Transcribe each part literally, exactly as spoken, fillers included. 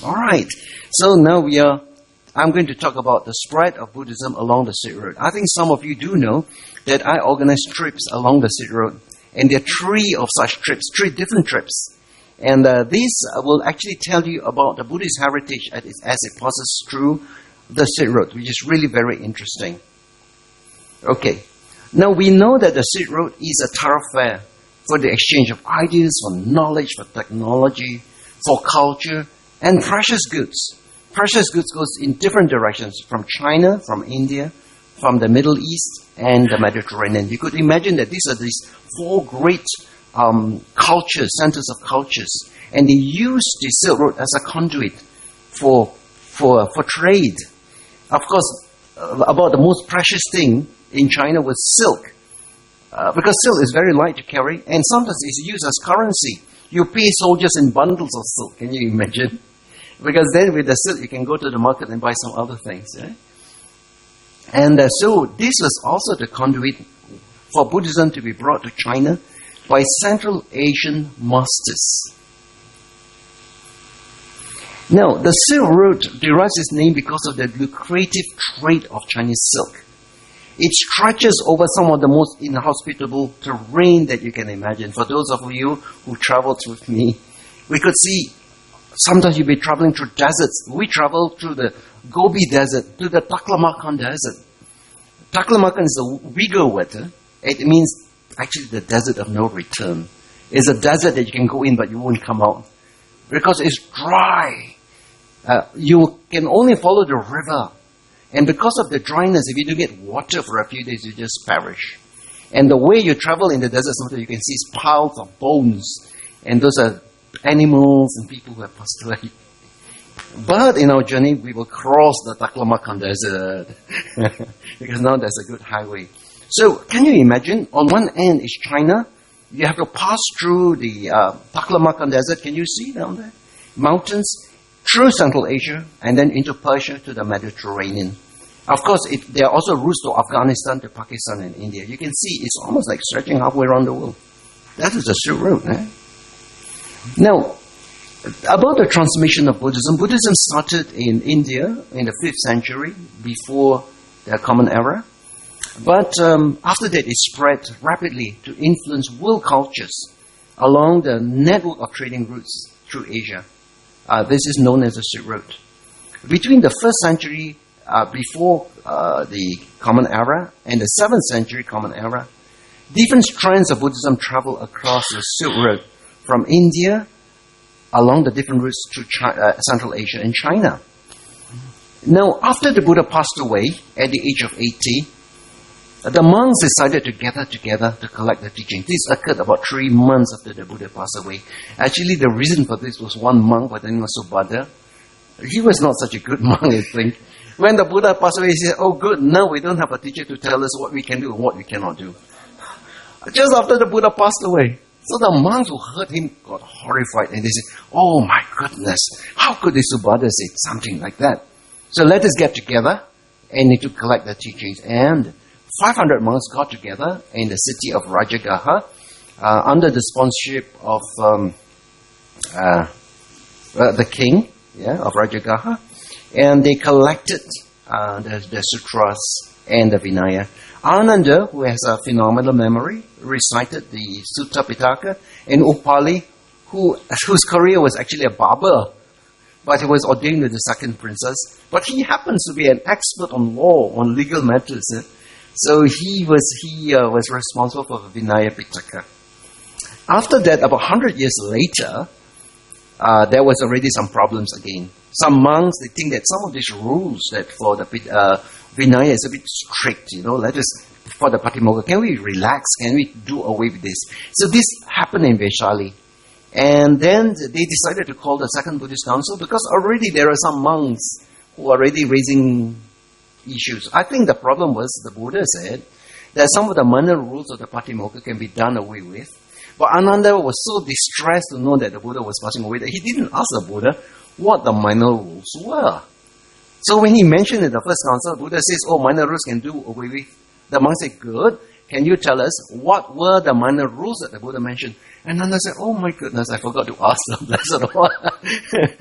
All right. So now we are, I'm going to talk about the spread of Buddhism along the Silk Road. I think some of you do know that I organize trips along the Silk Road. And there are three of such trips, three different trips. And uh, these will actually tell you about the Buddhist heritage as it, as it passes through the Silk Road, which is really very interesting. Okay. Now we know that the Silk Road is a thoroughfare for the exchange of ideas, for knowledge, for technology, for culture, and precious goods. Precious goods goes in different directions, from China, from India, from the Middle East, and the Mediterranean. You could imagine that these are these four great um, cultures, centers of cultures, and they use the Silk Road as a conduit for for for trade. Of course, uh, about the most precious thing in China was silk, uh, because silk is very light to carry, and sometimes it's used as currency. You pay soldiers in bundles of silk. Can you imagine? Because then with the silk, you can go to the market and buy some other things. Right? And uh, so this was also the conduit for Buddhism to be brought to China by Central Asian masters. Now, the Silk Road derives its name because of the lucrative trade of Chinese silk. It stretches over some of the most inhospitable terrain that you can imagine. For those of you who traveled with me, we could see sometimes you'll be traveling through deserts. We traveled through the Gobi Desert, to the Taklamakan Desert. Taklamakan is a Uyghur word. Eh? It means actually the desert of no return. It's a desert that you can go in but you won't come out. Because it's dry. Uh, you can only follow the river. And because of the dryness, if you don't get water for a few days, you just perish. And the way you travel in the desert, sometimes you can see piles of bones. And those are animals and people who have passed away. But in our journey, we will cross the Taklamakan Desert. Because now there's a good highway. So, can you imagine? On one end is China. You have to pass through the uh, Taklamakan Desert. Can you see down there? Mountains. Through Central Asia, and then into Persia to the Mediterranean. Of course, it, there are also routes to Afghanistan, to Pakistan, and India. You can see it's almost like stretching halfway around the world. That is the Silk Road. Eh? Now, about the transmission of Buddhism, Buddhism started in India in the fifth century, before the Common Era. But um, after that, it spread rapidly to influence world cultures along the network of trading routes through Asia. Uh, this is known as the Silk Road. Between the first century uh, before uh, the Common Era and the seventh century Common Era, different strands of Buddhism travel across the Silk Road from India along the different routes to China, uh, Central Asia and China. Now, after the Buddha passed away at the age of eighty, the monks decided to gather together to collect the teaching. This occurred about three months after the Buddha passed away. Actually, the reason for this was one monk by the name of Subhadra. He was not such a good monk, I think. When the Buddha passed away, he said, oh good, now we don't have a teacher to tell us what we can do and what we cannot do. Just after the Buddha passed away. So the monks who heard him got horrified and they said, oh my goodness, how could the Subhadra say something like that? So let us get together and need to collect the teachings. And five hundred monks got together in the city of Rajagaha uh, under the sponsorship of um, uh, uh, the king yeah, of Rajagaha, and they collected uh, the, the sutras and the Vinaya. Ananda, who has a phenomenal memory, recited the Sutta Pitaka, and Upali, who, whose career was actually a barber, but he was ordained with the second princess. But he happens to be an expert on law, on legal matters. Eh? So he was he uh, was responsible for the Vinaya Pitaka. After that, about one hundred years later, uh, there was already some problems again. Some monks, they think that some of these rules that for the uh, Vinaya is a bit strict, you know, let us, for the Patimokkha, can we relax? Can we do away with this? So this happened in Vaishali. And then they decided to call the Second Buddhist Council because already there are some monks who are already raising issues. I think the problem was the Buddha said that some of the minor rules of the Patimokkha can be done away with. But Ananda was so distressed to know that the Buddha was passing away that he didn't ask the Buddha what the minor rules were. So when he mentioned in the first council, Buddha says, oh, minor rules can do away with. The monk said, good. Can you tell us what were the minor rules that the Buddha mentioned? And Ananda said, oh my goodness, I forgot to ask the Blessed One.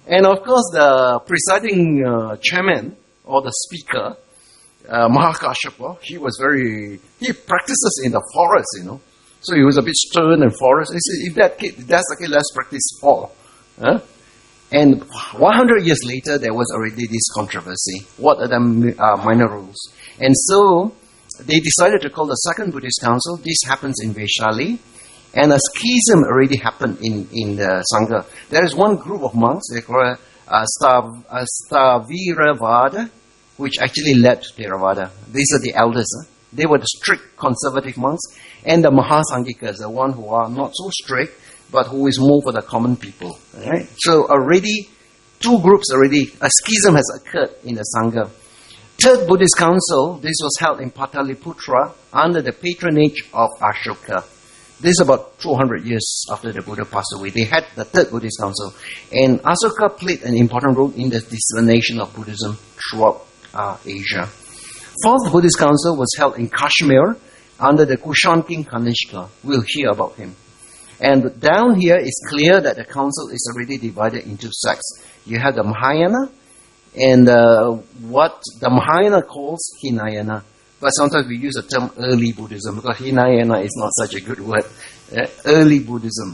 And of course, the presiding uh, chairman or the speaker, uh, Mahakashapa, he was very, he practices in the forest, you know. So he was a bit stern and forest. He said, if that kid, that's okay, let's practice all. Huh? And one hundred years later, there was already this controversy. What are the uh, minor rules? And so they decided to call the Second Buddhist Council. This happens in Vaishali. And a schism already happened in, in the Sangha. There is one group of monks, they call it uh, Stav, uh, Staviravada, which actually led to Theravada. These are the elders. Huh? They were the strict conservative monks. And the Mahasanghikas, the one who are not so strict, but who is more for the common people. Right? So already, two groups already, a schism has occurred in the Sangha. Third Buddhist Council, this was held in Pataliputra under the patronage of Ashoka. This is about two hundred years after the Buddha passed away. They had the Third Buddhist Council. And Ashoka played an important role in the dissemination of Buddhism throughout uh, Asia. Fourth Buddhist Council was held in Kashmir under the Kushan king Kanishka. We'll hear about him. And down here, it's clear that the council is already divided into sects. You have the Mahayana, and uh, what the Mahayana calls Hinayana. But sometimes we use the term early Buddhism, because Hinayana is not such a good word. Uh, early Buddhism.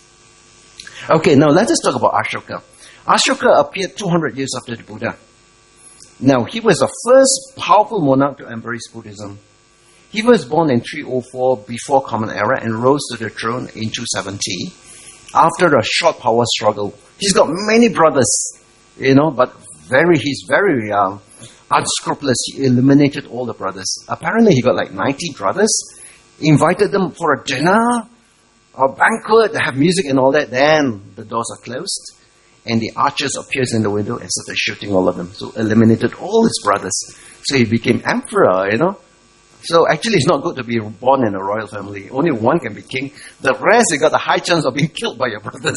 Okay, now let us talk about Ashoka. Ashoka appeared two hundred years after the Buddha. Now, he was the first powerful monarch to embrace Buddhism. He was born in three oh four before Common Era and rose to the throne in two seventy after a short power struggle. He's got many brothers, you know, but very he's very uh, unscrupulous. He eliminated all the brothers. Apparently, he got like ninety brothers, invited them for a dinner or banquet, they have music and all that. Then the doors are closed, and the archers appears in the window and started shooting all of them. So eliminated all his brothers. So he became emperor, you know. So actually, it's not good to be born in a royal family. Only one can be king. The rest, you got a high chance of being killed by your brothers.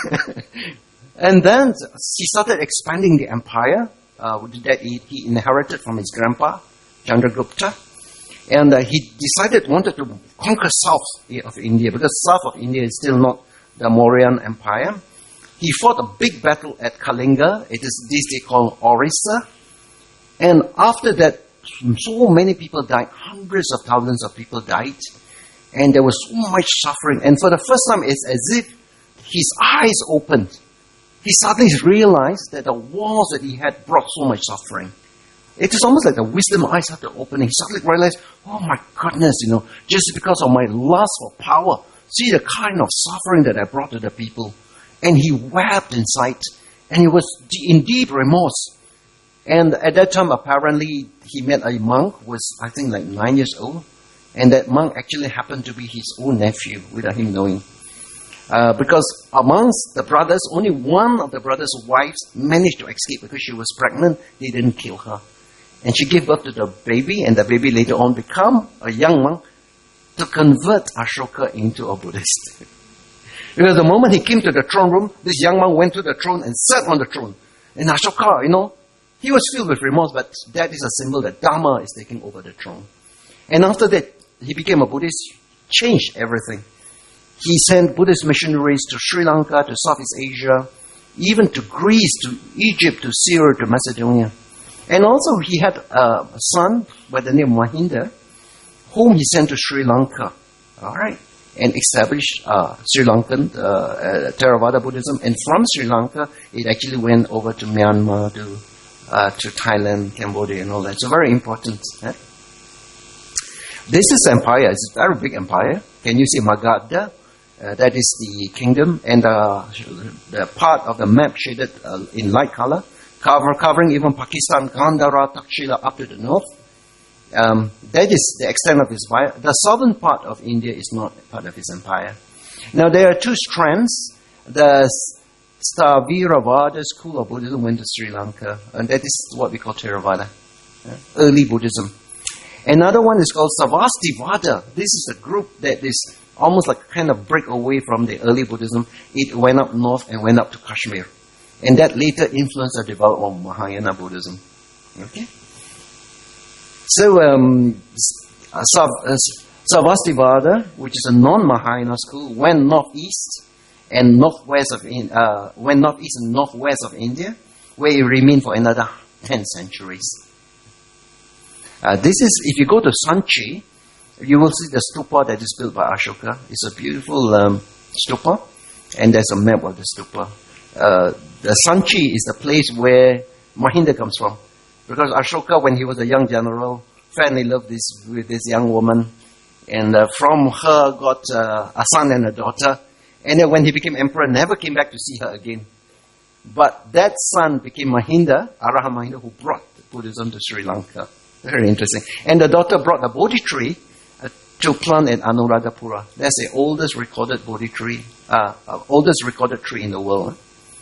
And then he started expanding the empire uh, that he, he inherited from his grandpa, Chandragupta. And uh, he decided, wanted to conquer south of India, because south of India is still not the Mauryan Empire. He fought a big battle at Kalinga. It is this they call Orissa. And after that, so many people died. Hundreds of thousands of people died. And there was so much suffering. And for the first time, it's as if his eyes opened. He suddenly realized that the wars that he had brought so much suffering. It is almost like the wisdom eyes started opening. He suddenly realized, oh my goodness, you know, just because of my lust for power, see the kind of suffering that I brought to the people. And he wept inside. And he was in deep remorse. And at that time, apparently, he met a monk who was, I think, like nine years old. And that monk actually happened to be his own nephew, without him knowing. Uh, because amongst the brothers, only one of the brothers' wives managed to escape because she was pregnant. They didn't kill her. And she gave birth to the baby, and the baby later on became a young monk to convert Ashoka into a Buddhist. Because the moment he came to the throne room, this young monk went to the throne and sat on the throne. And Ashoka, you know, he was filled with remorse, but that is a symbol that Dharma is taking over the throne. And after that, he became a Buddhist, changed everything. He sent Buddhist missionaries to Sri Lanka, to Southeast Asia, even to Greece, to Egypt, to Syria, to Macedonia. And also he had a son by the name Mahinda, whom he sent to Sri Lanka, all right, and established uh, Sri Lankan uh, uh, Theravada Buddhism. And from Sri Lanka, it actually went over to Myanmar, to Uh, to Thailand, Cambodia, and all that. So very important. Eh? This is empire. It's a very big empire. Can you see Magadha? Uh, that is the kingdom, and uh, the part of the map shaded uh, in light color, cover, covering even Pakistan, Gandhara, Takshila up to the north. Um, that is the extent of his empire. The southern part of India is not part of his empire. Now there are two strands. The Staviravada school of Buddhism went to Sri Lanka, and that is what we call Theravada, yeah? Early Buddhism. Another one is called Savastivada. This is a group that is almost like kind of break away from the early Buddhism. It went up north and went up to Kashmir, and that later influenced the development of Mahayana Buddhism. Okay, so um, Sav- uh, Savastivada, which is a non-Mahayana school, went northeast. and northwest of in, uh, went northeast and northwest of India, where it remained for another ten centuries. Uh, this is, if you go to Sanchi, you will see the stupa that is built by Ashoka. It's a beautiful um, stupa, and there's a map of the stupa. Uh, the Sanchi is the place where Mahinda comes from, because Ashoka, when he was a young general, fell in love this, with this young woman, and uh, from her got uh, a son and a daughter, and then when he became emperor, never came back to see her again. But that son became Mahinda, Araha Mahinda, who brought Buddhism to Sri Lanka. Very interesting. And the daughter brought the Bodhi tree uh, to plant at Anuradhapura. That's the oldest recorded Bodhi tree, uh, uh, oldest recorded tree in the world.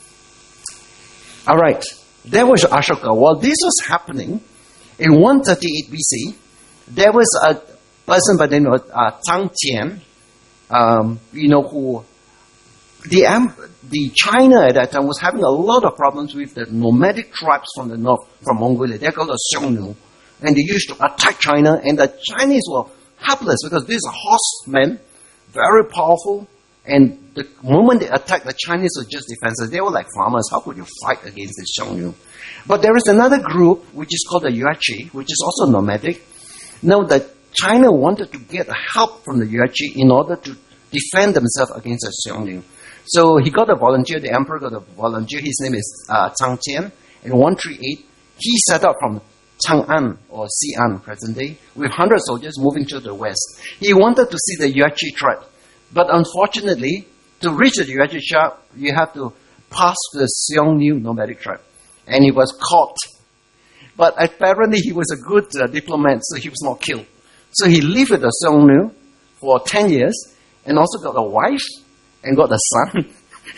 All right. There was Ashoka. While this was happening, in one thirty-eight B C, there was a person by the name of uh, Tang Tian, um, you know, who the um, the China at that time was having a lot of problems with the nomadic tribes from the north, from Mongolia. They're called the Xiongnu, and they used to attack China, and the Chinese were helpless because these are horsemen, very powerful, and the moment they attacked, the Chinese were just defenseless. They were like farmers. How could you fight against the Xiongnu? But there is another group, which is called the Yueqi, which is also nomadic. Now, the China wanted to get help from the Yueqi in order to defend themselves against the Xiongnu. So he got a volunteer, the emperor got a volunteer. His name is uh, Tang Tian. In one thirty-eight, he set out from Chang'an, or Xi'an, present day, with one hundred soldiers moving to the west. He wanted to see the Yueqi tribe. But unfortunately, to reach the Yueqi tribe, you have to pass the Xiongnu nomadic tribe. And he was caught. But apparently he was a good uh, diplomat, so he was not killed. So he lived with the Xiongnu for ten years, and also got a wife, and got a son.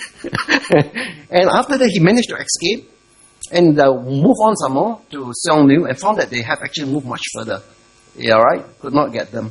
And after that, he managed to escape, and uh, move on some more to Xiongnu, and found that they have actually moved much further. Yeah, right? Could not get them.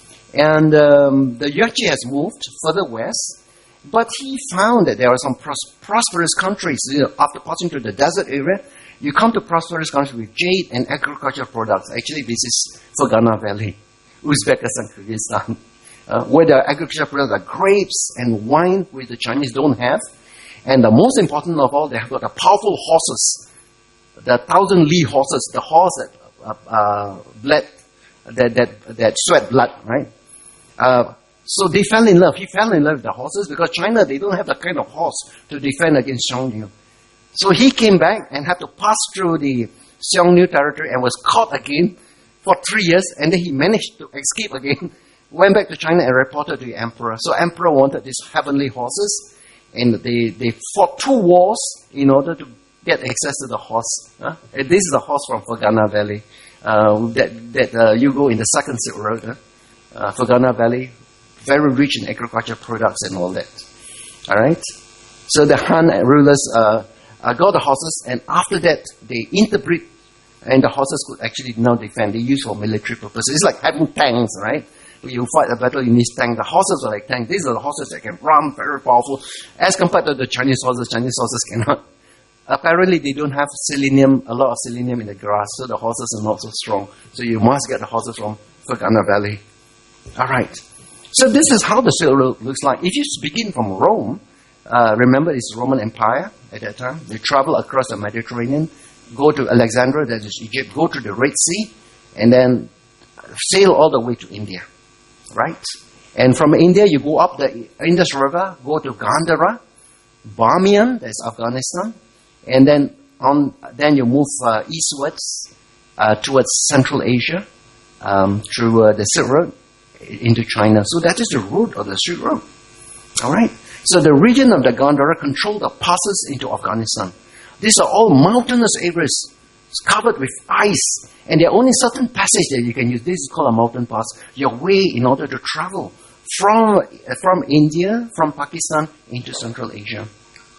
And um, the Yueqi has moved further west, but he found that there are some pros- prosperous countries. You know, after passing through the desert area, you come to prosperous countries with jade and agricultural products. Actually, this is Fergana Valley, Uzbekistan, Kyrgyzstan, uh, where the agricultural products are grapes and wine, which the Chinese don't have. And the most important of all, they have got the powerful horses, the thousand li horses, the horse that uh, uh, bled, that, that, that sweat blood, right? Uh, so they fell in love. He fell in love with the horses because China, they don't have the kind of horse to defend against Xiongnu. So he came back and had to pass through the Xiongnu territory and was caught again for three years. And then he managed to escape again, went back to China and reported to the emperor. So emperor wanted these heavenly horses, and they, they fought two wars in order to get access to the horse. Huh? And this is the horse from Fergana Valley uh, that, that uh, you go in the second Silk Road. Huh? Uh, Fergana Valley, very rich in agricultural products and all that. All right? So the Han rulers uh, uh, got the horses, and after that, they interbreed, and the horses could actually now defend. They use for military purposes. It's like having tanks, right? When you fight a battle, you need tanks. The horses are like tanks. These are the horses that can run, very powerful, as compared to the Chinese horses. Chinese horses cannot. Apparently, they don't have selenium, a lot of selenium in the grass, so the horses are not so strong. So you must get the horses from Fergana Valley. All right. So this is how the Silk Road looks like. If you begin from Rome, uh, remember it's Roman Empire at that time. They travel across the Mediterranean, go to Alexandria, that is Egypt, go to the Red Sea, and then sail all the way to India. Right? And from India, you go up the Indus River, go to Gandhara, Bamiyan, that's Afghanistan, and then on, then you move uh, eastwards uh, towards Central Asia um, through uh, the Silk Road into China. So that is the route of the Silk Road. All right. So the region of the Gandhara controlled the passes into Afghanistan. These are all mountainous areas covered with ice, and there are only certain passages that you can use. This is called a mountain pass. Your way in order to travel from from India, from Pakistan into Central Asia.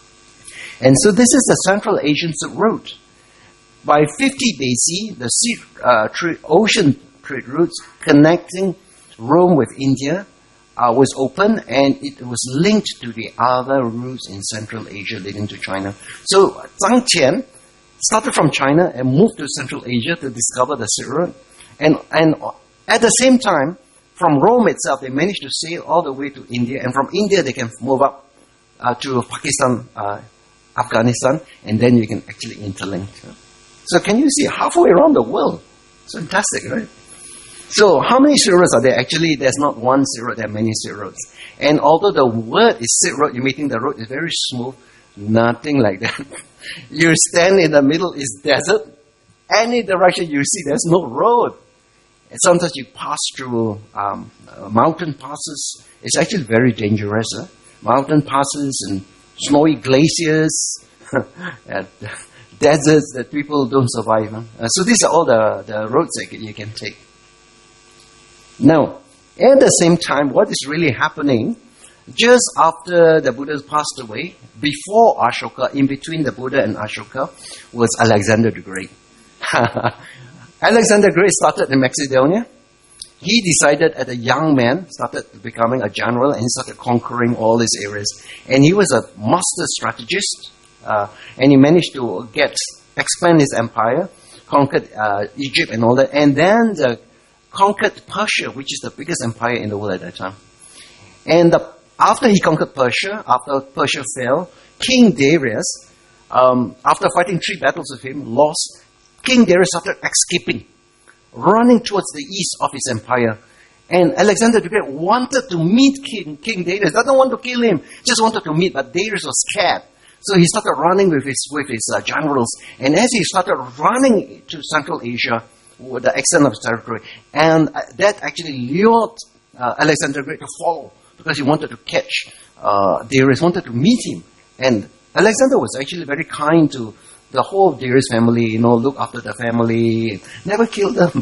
And so this is the Central Asian Silk Road. By fifty B C, the sea, uh, trade, ocean trade routes connecting Rome with India uh, was open, and it was linked to the other routes in Central Asia leading to China. So Tang Tian started from China and moved to Central Asia to discover the Silk Road. And, and at the same time, from Rome itself, they managed to sail all the way to India, and from India they can move up uh, to Pakistan, uh, Afghanistan, and then you can actually interlink. So can you see halfway around the world? It's fantastic, right? So how many Silk Roads are there? Actually, there's not one Silk Road, there are many Silk Roads. And although the word is Silk Road, you may think the road is very smooth. Nothing like that. You stand in the middle, it's desert. Any direction you see, there's no road. And sometimes you pass through um, uh, mountain passes. It's actually very dangerous. Huh? Mountain passes and snowy glaciers, and deserts that people don't survive. Huh? Uh, so these are all the, the roads that you can take. Now, at the same time, what is really happening, just after the Buddha passed away, before Ashoka, in between the Buddha and Ashoka, was Alexander the Great. Alexander the Great started in Macedonia. He decided as a young man, started becoming a general, and he started conquering all these areas. And he was a master strategist, uh, and he managed to get expand his empire, conquered uh, Egypt and all that, and then the, conquered Persia, which is the biggest empire in the world at that time. And the, after he conquered Persia, after Persia fell, King Darius, um, after fighting three battles with him, lost. King Darius started escaping, running towards the east of his empire. And Alexander the Great wanted to meet King, King Darius, doesn't want to kill him, just wanted to meet, but Darius was scared. So he started running with his, with his uh, generals. And as he started running to Central Asia, with the extent of his territory, and uh, that actually lured uh, Alexander the Great to follow, because he wanted to catch uh, Darius, wanted to meet him. And Alexander was actually very kind to the whole Darius family, you know, look after the family, never killed them.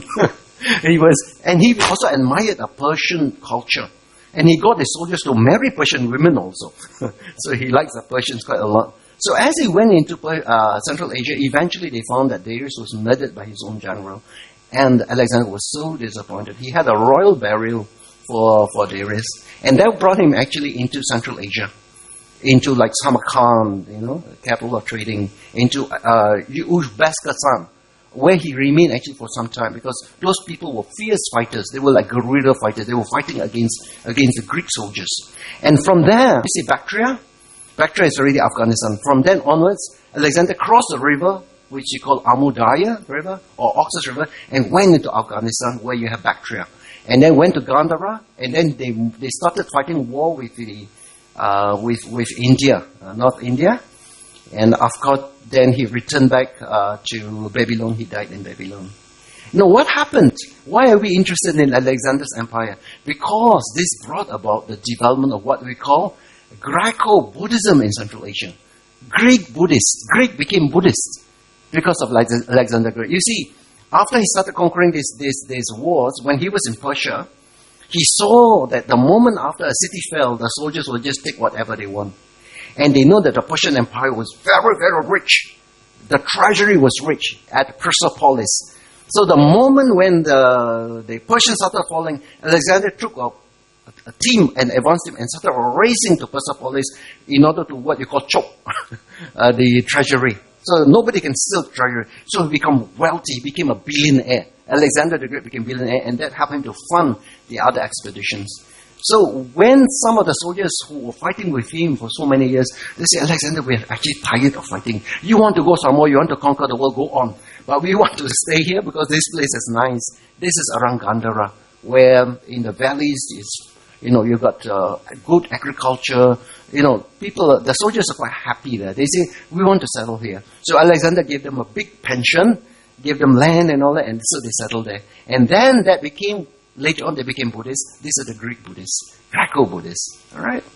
he was, and he also admired the Persian culture. And he got the soldiers to marry Persian women also. So he likes the Persians quite a lot. So as he went into uh, Central Asia, eventually they found that Darius was murdered by his own general. And Alexander was so disappointed. He had a royal burial for, for Darius. And that brought him actually into Central Asia. Into like Samarkand, you know, capital of trading. Into uh, Uzbekistan, where he remained actually for some time. Because those people were fierce fighters. They were like guerrilla fighters. They were fighting against, against the Greek soldiers. And from there, you see Bactria? Bactria is already Afghanistan. From then onwards, Alexander crossed the river, which he called Amu Darya River, or Oxus River, and went into Afghanistan, where you have Bactria. And then went to Gandhara, and then they they started fighting war with the uh, with with India, uh, North India. And of course, then he returned back uh, to Babylon. He died in Babylon. Now, what happened? Why are we interested in Alexander's empire? Because this brought about the development of what we call Greco-Buddhism in Central Asia. Greek Buddhists. Greek became Buddhist because of Alexander the Great. You see, after he started conquering these, these, these wars, when he was in Persia, he saw that the moment after a city fell, the soldiers would just take whatever they want. And they know that the Persian Empire was very, very rich. The treasury was rich at Persepolis. So the moment when the, the Persians started falling, Alexander took up a team, an advanced team, and started racing to Persepolis in order to what you call choke uh, the treasury. So nobody can steal the treasury. So he became wealthy, he became a billionaire. Alexander the Great became billionaire, and that helped him to fund the other expeditions. So when some of the soldiers who were fighting with him for so many years, they say, Alexander, we are actually tired of fighting. You want to go somewhere, you want to conquer the world, go on. But we want to stay here because this place is nice. This is around Gandhara, where in the valleys, it's, you know, you've got uh, good agriculture. You know, people, the soldiers are quite happy there. They say, we want to settle here. So Alexander gave them a big pension, gave them land and all that, and so they settled there. And then that became, later on they became Buddhists. These are the Greek Buddhists, Greco-Buddhists, all right?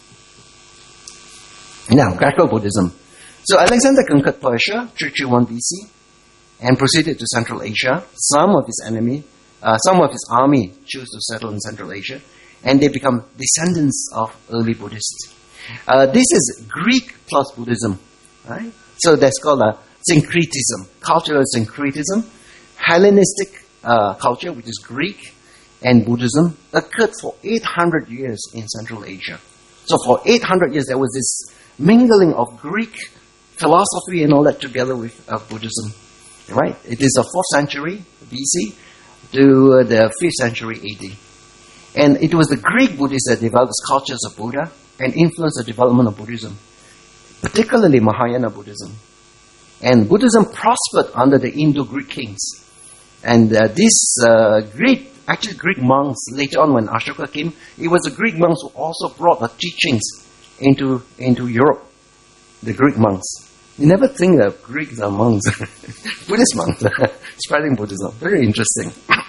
Now, Greco-Buddhism. So Alexander conquered Persia, three thirty-one B C, and proceeded to Central Asia. Some of his enemy, uh, some of his army chose to settle in Central Asia, and they become descendants of early Buddhists. Uh, this is Greek plus Buddhism, right? So that's called a syncretism, cultural syncretism. Hellenistic uh, culture, which is Greek, and Buddhism occurred for eight hundred years in Central Asia. So for eight hundred years, there was this mingling of Greek philosophy and all that together with uh, Buddhism, right? It is the fourth century B C to uh, the fifth century A D. And it was the Greek Buddhists that developed the sculptures of Buddha and influenced the development of Buddhism, particularly Mahayana Buddhism. And Buddhism prospered under the Indo-Greek kings. And uh, these uh, Greek, actually Greek monks, later on when Ashoka came, it was the Greek monks who also brought the teachings into, into Europe, the Greek monks. You never think that Greeks are monks, Buddhist monks, spreading Buddhism. Very interesting.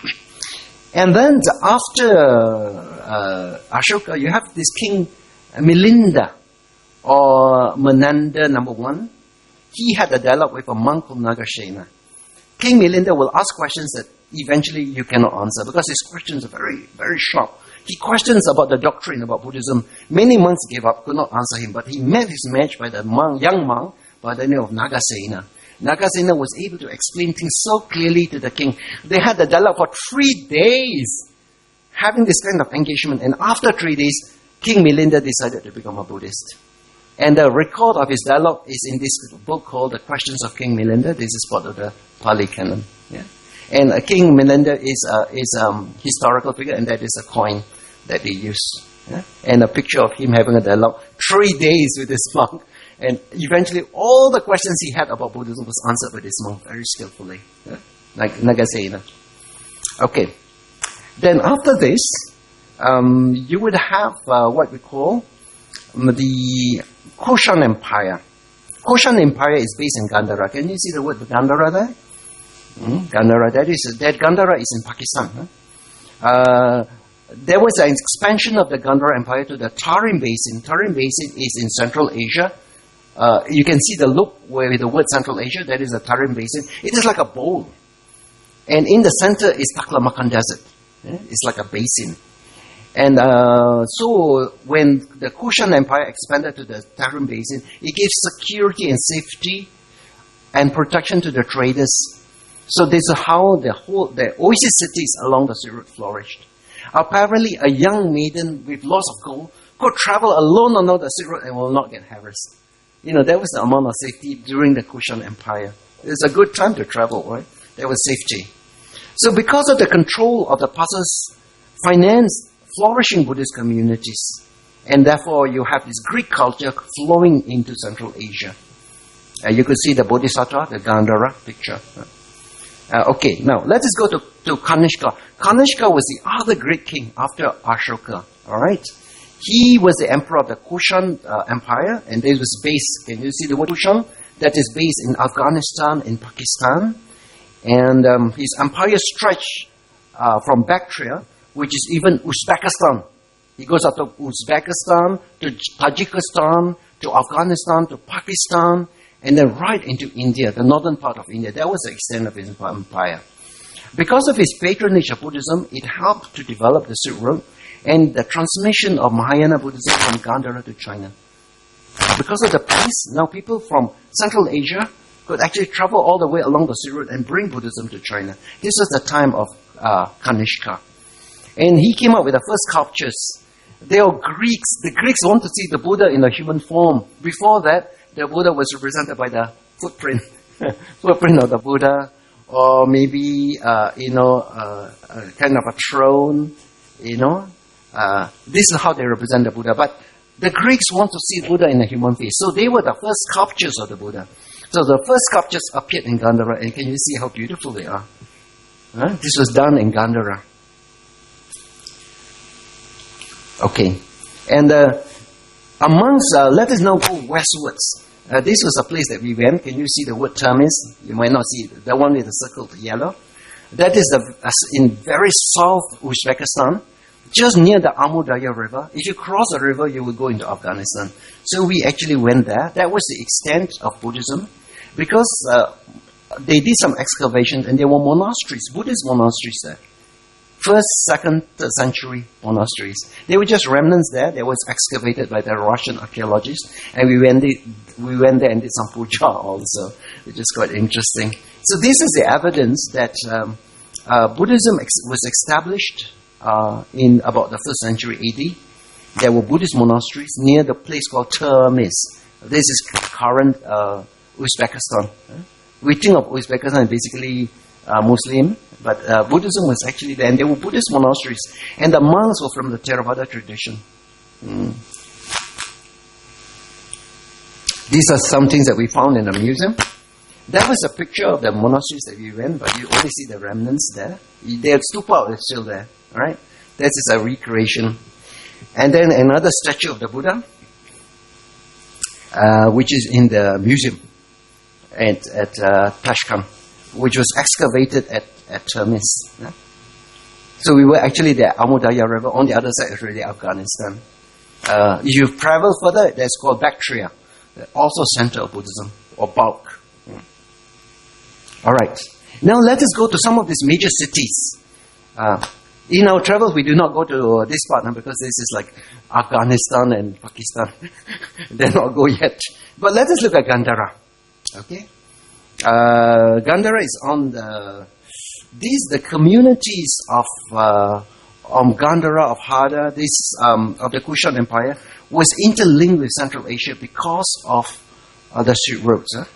And then after uh, Ashoka, you have this king Milinda, or Menander number one. He had a dialogue with a monk called Nagasena. King Milinda will ask questions that eventually you cannot answer because his questions are very, very sharp. He questions about the doctrine about Buddhism. Many monks gave up, could not answer him, but he met his match by the monk, young monk by the name of Nagasena. Nagasena was able to explain things so clearly to the king. They had the dialogue for three days, having this kind of engagement. And after three days, King Milinda decided to become a Buddhist. And the record of his dialogue is in this book called The Questions of King Milinda. This is part of the Pali Canon. Yeah? And uh, King Milinda is a uh, is um, historical figure, and that is a coin that they use. Yeah? And a picture of him having a dialogue three days with this monk. And eventually all the questions he had about Buddhism was answered by this monk very skillfully. Yeah? Like Nagasena. Okay. Then after this, um, you would have uh, what we call um, the Kushan Empire. Kushan Empire is based in Gandhara. Can you see the word Gandhara there? Mm, Gandhara. That is that Gandhara is in Pakistan. Huh? Uh, there was an expansion of the Gandhara Empire to the Tarim Basin. Tarim Basin is in Central Asia. Uh, you can see the look where the word Central Asia. That is the Tarim Basin. It is like a bowl, and in the center is Taklamakan Desert. Yeah? It's like a basin. And uh, so when the Kushan Empire expanded to the Tarim Basin, it gave security and safety and protection to the traders. So this is how the whole the oasis cities along the Sea Road flourished. Apparently, a young maiden with lots of gold could travel alone along the Sea Road and will not get harassed. You know, that was the amount of safety during the Kushan Empire. It's a good time to travel, right? There was safety. So because of the control of the passes, financed flourishing Buddhist communities, and therefore you have this Greek culture flowing into Central Asia. Uh, you could see the Bodhisattva, the Gandhara picture. Uh, okay, now let us go to, to Kanishka. Kanishka was the other great king after Ashoka. All right, he was the emperor of the Kushan uh, Empire, and this was based. Can you see the word Kushan? That is based in Afghanistan, in Pakistan, and um, his empire stretched uh, from Bactria, which is even Uzbekistan. He goes up to Uzbekistan, to Tajikistan, to Afghanistan, to Pakistan, and then right into India, the northern part of India. That was the extent of his empire. Because of his patronage of Buddhism, it helped to develop the Silk Road and the transmission of Mahayana Buddhism from Gandhara to China. Because of the peace, now people from Central Asia could actually travel all the way along the Silk Road and bring Buddhism to China. This was the time of uh, Kanishka. And he came up with the first sculptures. They are Greeks. The Greeks want to see the Buddha in a human form. Before that, the Buddha was represented by the footprint, footprint of the Buddha, or maybe, uh, you know, uh, a kind of a throne, you know. Uh, this is how they represent the Buddha. But the Greeks want to see Buddha in a human face. So they were the first sculptures of the Buddha. So the first sculptures appeared in Gandhara. And can you see how beautiful they are? Huh? This was done in Gandhara. Okay, and uh, amongst, uh, let us now go westwards. Uh, this was a place that we went. Can you see the word Termis? You might not see it. The one with the circled yellow. That is the uh, in very south Uzbekistan, just near the Amu Darya River. If you cross the river, you will go into Afghanistan. So we actually went there. That was the extent of Buddhism, because uh, they did some excavations and there were monasteries, Buddhist monasteries there. First, second, third century monasteries. They were just remnants there. That was excavated by the Russian archaeologists, and we went there, we went there and did some puja also, which is quite interesting. So this is the evidence that um, uh, Buddhism ex- was established uh, in about the first century A D. There were Buddhist monasteries near the place called Termis. This is current uh, Uzbekistan. We think of Uzbekistan basically uh, Muslim, but uh, Buddhism was actually there, and there were Buddhist monasteries, and the monks were from the Theravada tradition. Mm. These are some things that we found in the museum. That was a picture of the monasteries that we went, but you only see the remnants there. Their stupa is still there, right? This is a recreation. And then another statue of the Buddha, uh, which is in the museum at, at uh, Tashkent, which was excavated at, at Termis. Yeah? So we were actually there, Amudaya River. On the other side is really Afghanistan. Uh, if you travel further, that's called Bactria, also center of Buddhism, or Balkh. Yeah. All right. Now let us go to some of these major cities. Uh, in our travels, we do not go to this part now because this is like Afghanistan and Pakistan. They're not go yet. But let us look at Gandhara. Okay. Uh, Gandhara is on the, these the communities of uh, um, Gandhara, of Hada, this um, of the Kushan Empire was interlinked with Central Asia because of uh, the Silk roads. Huh?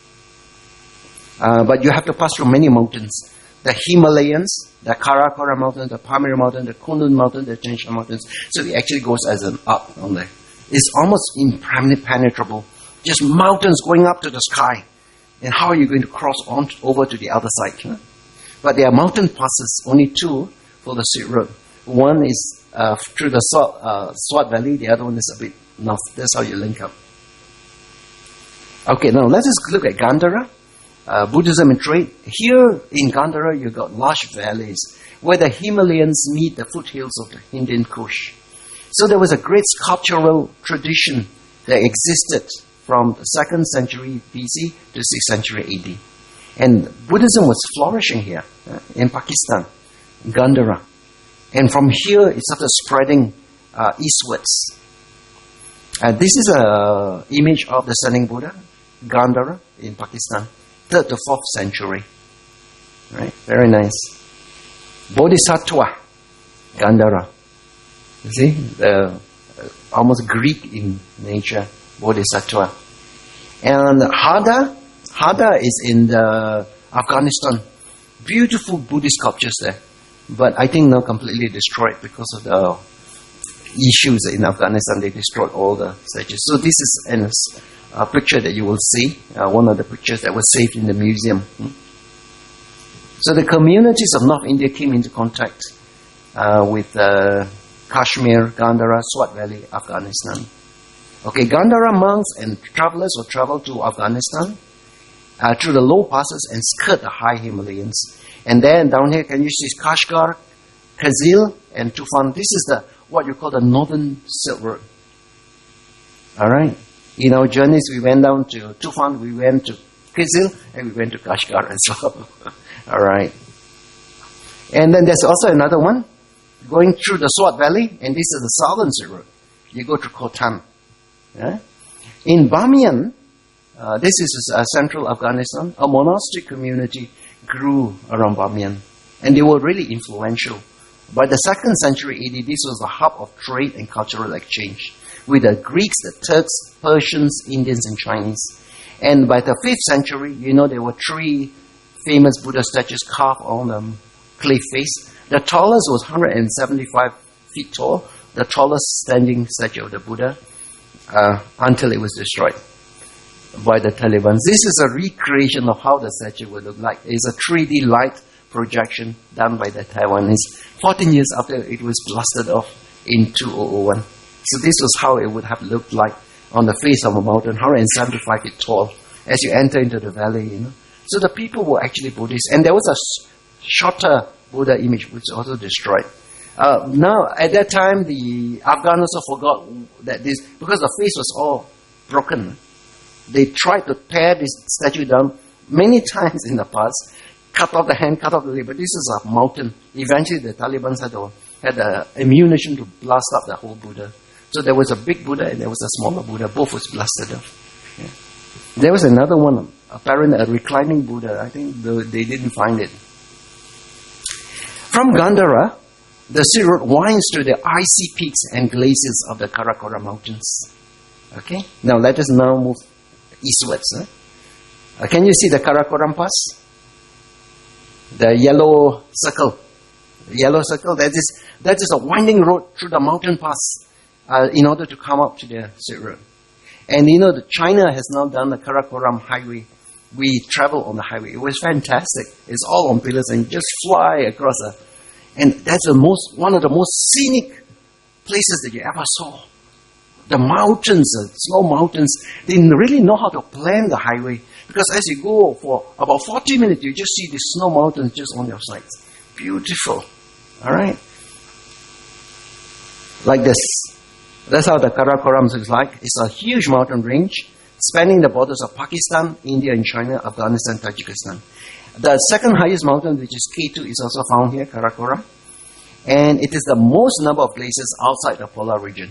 Uh, but you have to pass through many mountains. The Himalayas, the Karakoram Mountain, the Pamir Mountain, the Kundun Mountain, the Tian Shan Mountains. So it actually goes as an up on there. It's almost impenetrable. Just mountains going up to the sky. And how are you going to cross on over to the other side? Huh? But there are mountain passes, only two for the Silk Road. One is uh, through the Swat, uh, Swat Valley, the other one is a bit north. That's how you link up. Okay, now let us look at Gandhara. Uh, Buddhism and trade. Here in Gandhara, you got large valleys where the Himalayas meet the foothills of the Indian Kush. So there was a great sculptural tradition that existed from the second century B C to sixth century A D. And Buddhism was flourishing here uh, in Pakistan, in Gandhara. And from here, it started spreading uh, eastwards. Uh, this is an image of the Standing Buddha, Gandhara in Pakistan. Third to fourth century. Right? Very nice. Bodhisattva, Gandhara. You see? The, uh, almost Greek in nature, Bodhisattva. And Hada, Hada is in the Afghanistan. Beautiful Buddhist sculptures there. But I think now completely destroyed because of the issues in Afghanistan. They destroyed all the statues. So this is an a picture that you will see, uh, one of the pictures that was saved in the museum. Hmm? So the communities of North India came into contact uh, with uh, Kashmir, Gandhara, Swat Valley, Afghanistan. Okay, Gandhara monks and travelers will travel to Afghanistan uh, through the low passes and skirt the high Himalayas. And then down here, can you see Kashgar, Kazil, and Tufan? This is the what you call the Northern Silk Road. All right. In our journeys, we went down to Tufan, we went to Kizil, and we went to Kashgar as well. All right. And then there's also another one, going through the Swat Valley, and this is the Southern Silk Road. You go to Khotan. Yeah? In Bamiyan, uh, this is uh, central Afghanistan, a monastic community grew around Bamiyan, and they were really influential. By the second century A D, this was the hub of trade and cultural exchange with the Greeks, the Turks, Persians, Indians, and Chinese. And by the fifth century, you know, there were three famous Buddha statues carved on the clay face. The tallest was one hundred seventy-five feet tall, the tallest standing statue of the Buddha, uh, until it was destroyed by the Taliban. This is a recreation of how the statue would look like. It's a three D light projection done by the Taiwanese fourteen years after it was blasted off in two thousand one. So this was how it would have looked like on the face of a mountain, one hundred seventy-five feet tall, as you enter into the valley, you know. So the people were actually Buddhists. And there was a shorter Buddha image which was also destroyed. Uh, now, at that time, the Afghans also forgot that this, because the face was all broken. They tried to tear this statue down many times in the past, cut off the hand, cut off the leg, but this is a mountain. Eventually, the Taliban had, to, had the ammunition to blast up the whole Buddha. So there was a big Buddha and there was a smaller Buddha. Both was blasted up. Yeah. There was another one, apparently a reclining Buddha. I think they didn't find it. From Gandhara, the Silk Road winds through the icy peaks and glaciers of the Karakoram Mountains. Okay? Now let us now move eastwards. Huh? Uh, can you see the Karakoram Pass? The yellow circle. The yellow circle, that is, that is a winding road through the mountain pass uh, in order to come up to the Silk Road. And you know, the China has now done the Karakoram highway. We travel on the highway. It was fantastic. It's all on pillars and you just fly across a, and that's the most, one of the most scenic places that you ever saw. The mountains, the snow mountains, they really know how to plan the highway. Because as you go for about forty minutes, you just see the snow mountains just on your sides. Beautiful. Alright? Like this. That's how the Karakoram looks like. It's a huge mountain range spanning the borders of Pakistan, India and China, Afghanistan, Tajikistan. The second highest mountain, which is K two, is also found here, Karakoram. And it is the most number of places outside the polar region.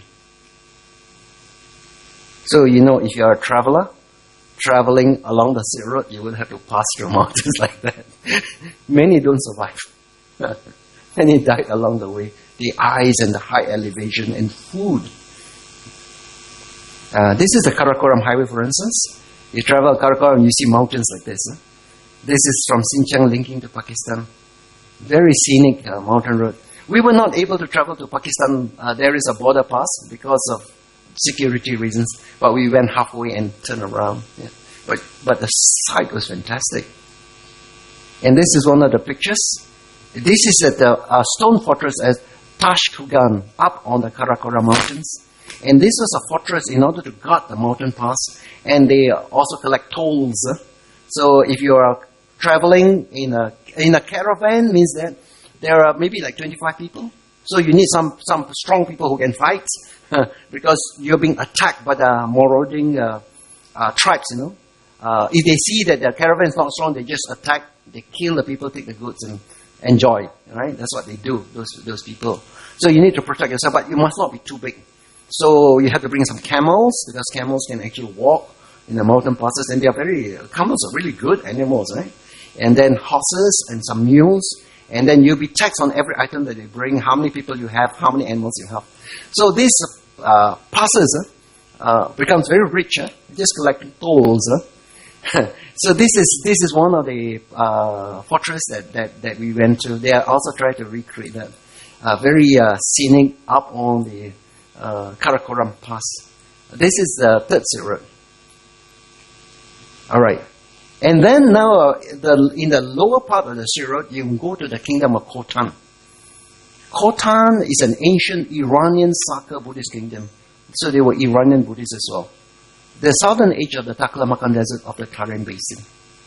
So, you know, if you are a traveler, traveling along the Silk Road, you will have to pass through mountains like that. Many don't survive. Many died along the way. The ice and the high elevation and food. Uh, this is the Karakoram highway, for instance. You travel Karakoram, you see mountains like this. Huh? This is from Xinjiang linking to Pakistan. Very scenic uh, mountain road. We were not able to travel to Pakistan. Uh, there is a border pass because of security reasons, but we went halfway and turned around. Yeah. But but the sight was fantastic. And this is one of the pictures. This is at the uh, stone fortress at Tashkugan, up on the Karakoram mountains. And this was a fortress in order to guard the mountain pass. And they also collect tolls. Uh. So if you are traveling in a in a caravan, means that there are maybe like twenty-five people. So you need some some strong people who can fight. Because you're being attacked by the marauding uh, uh, tribes, you know. Uh, if they see that the caravan is not strong, they just attack, they kill the people, take the goods and enjoy, right? That's what they do, those those people. So you need to protect yourself, but you must not be too big. So you have to bring some camels, because camels can actually walk in the mountain passes, and they are very, camels are really good animals, right? And then horses and some mules, and then you'll be taxed on every item that they bring, how many people you have, how many animals you have. So this uh, passes uh, becomes very rich, uh, just collecting tolls. Uh. So this is this is one of the uh, fortress that, that, that we went to. They are also trying to recreate that. Uh, very uh, scenic up on the uh, Karakoram Pass. This is the third Silk Road. All right. And then now, uh, the, in the lower part of the Silk Road, you can go to the kingdom of Khotan. Khotan is an ancient Iranian Sakha Buddhist kingdom. So they were Iranian Buddhists as well. The southern edge of the Taklamakan Desert of the Tarim Basin.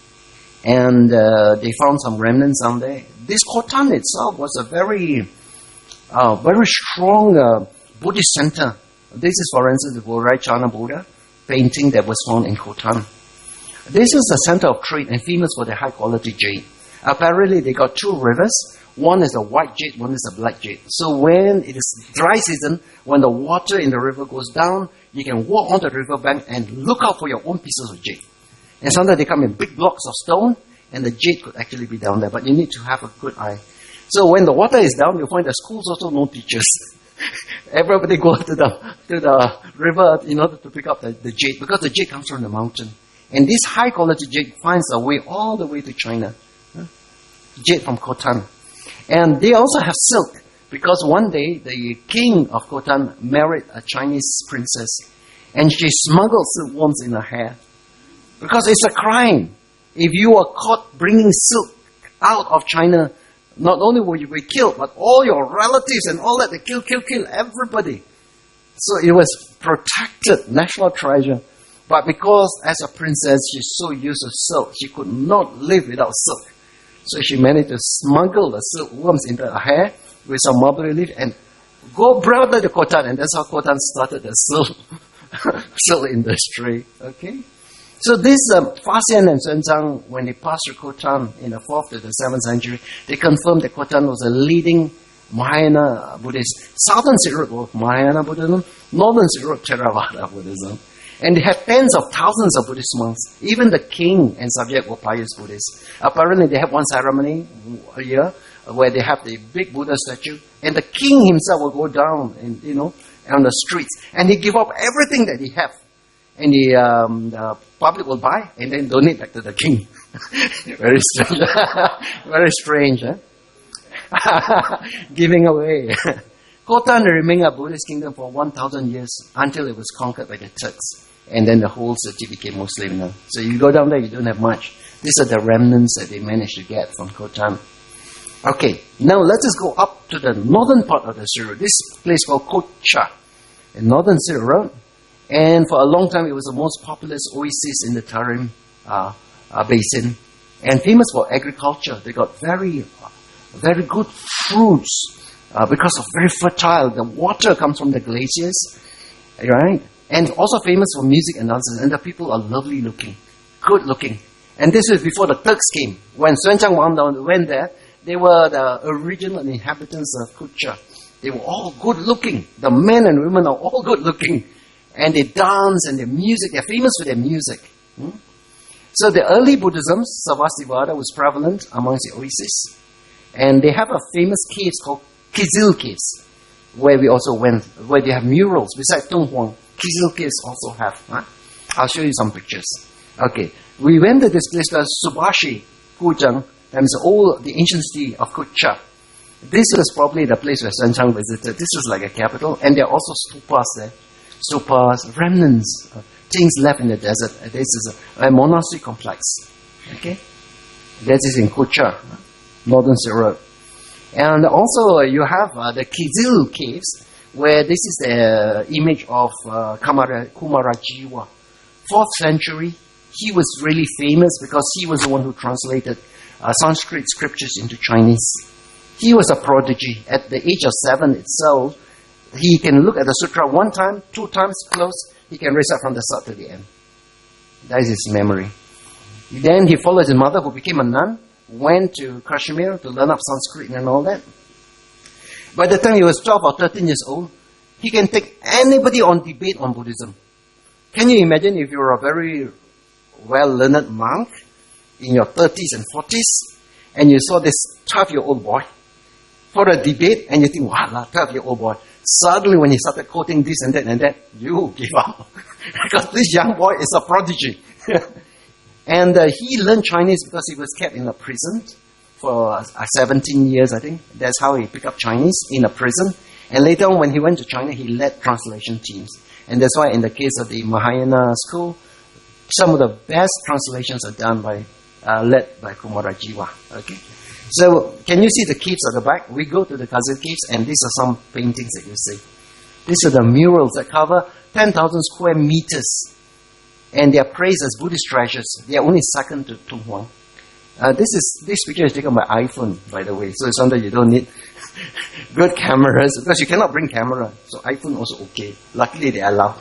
And uh, they found some remnants down there. This Khotan itself was a very, uh, very strong uh, Buddhist center. This is, for instance, the Voraichana Buddha painting that was found in Khotan. This is a center of trade and famous for the high quality jade. Apparently, they got two rivers. One is the white jade, one is the black jade. So when it is dry season, when the water in the river goes down, you can walk on the riverbank and look out for your own pieces of jade. And sometimes they come in big blocks of stone, and the jade could actually be down there, but you need to have a good eye. So when the water is down, you'll find the schools also no teachers. Everybody go to the to the river in order to pick up the, the jade, because the jade comes from the mountain. And this high quality jade finds a way all the way to China. Jade from Khotan. And they also have silk, because one day the king of Khotan married a Chinese princess, and she smuggled silkworms in her hair. Because it's a crime. If you are caught bringing silk out of China, not only will you be killed, but all your relatives and all that, they kill, kill, kill everybody. So it was protected, national treasure. But because as a princess, she's so used to silk, she could not live without silk. So she managed to smuggle the silkworms into her hair with some mulberry leaf and go brother to Khotan. And that's how Khotan started the silk, silk industry. Okay? So this um, Faxian and Xuanzang, when they passed through Khotan in the fourth to the seventh century, they confirmed that Khotan was a leading Mahayana Buddhist. Southern Silk Road was Mahayana Buddhism, northern Silk Road Theravada Buddhism. And they had tens of thousands of Buddhist monks. Even the king and subject were pious Buddhists. Apparently they have one ceremony a year where they have the big Buddha statue, and the king himself will go down and, you know, on the streets, and he give up everything that he have. And the, um, the public will buy and then donate back to the king. Very strange. Very strange, huh? Giving away. Khotan remained a Buddhist kingdom for one thousand years until it was conquered by the Turks. And then the whole city became Muslim now. So you go down there, you don't have much. These are the remnants that they managed to get from Khotan. Okay, now let us go up to the northern part of the Silk Road. This place called Kocha, in northern Silk Road. And for a long time, it was the most populous oasis in the Tarim uh, uh, basin. And famous for agriculture. They got very, very good fruits uh, because of very fertile. The water comes from the glaciers, right? And also famous for music and dances. And the people are lovely looking, good looking. And this was before the Turks came. When Xuan Chang went there, they were the original inhabitants of Kucha. They were all good looking. The men and women are all good looking. And they dance and their music, they're famous for their music. Hmm? So the early Buddhism, Sarvastivada, was prevalent amongst the oases. And they have a famous caves called Kizil Caves, where we also went, where they have murals. Besides Tung Huang, Kizil Caves also have. Huh? I'll show you some pictures. Okay, we went to this place called Subashi Kujang. That is all the ancient city of Kucha. This was probably the place where Xuan Chang visited. This was like a capital. And there are also stupas there. Stupas, remnants, uh, things left in the desert. Uh, this is a, a monastery complex. Okay? That is in Kucha, uh, northern Silk Road. And also uh, you have uh, the Kizil Caves, where this is the image of uh, Kamara, Kumarajiva. Fourth century, he was really famous because he was the one who translated uh, Sanskrit scriptures into Chinese. He was a prodigy. At the age of seven itself, he can look at the sutra one time, two times close. He can recite from the start to the end. That is his memory. Then he followed his mother, who became a nun, went to Kashmir to learn up Sanskrit and all that. By the time he was twelve or thirteen years old, he can take anybody on debate on Buddhism. Can you imagine if you're a very well-learned monk in your thirties and forties, and you saw this twelve-year-old boy for a debate, and you think, wow, twelve-year-old boy. Suddenly, when he started quoting this and that and that, you give up. Because this young boy is a prodigy. And uh, he learned Chinese because he was kept in a prison for uh, seventeen years, I think. That's how he picked up Chinese, in a prison. And later on, when he went to China, he led translation teams. And that's why in the case of the Mahayana school, some of the best translations are done by, uh, led by Kumarajiva. Okay? So, can you see the caves at the back? We go to the Kazil Caves, and these are some paintings that you see. These are the murals that cover ten thousand square meters. And they are praised as Buddhist treasures. They are only second to Tung Huang. Uh, this is this picture is taken by iPhone, by the way. So sometimes you don't need good cameras, because you cannot bring camera. So iPhone also okay. Luckily they allow.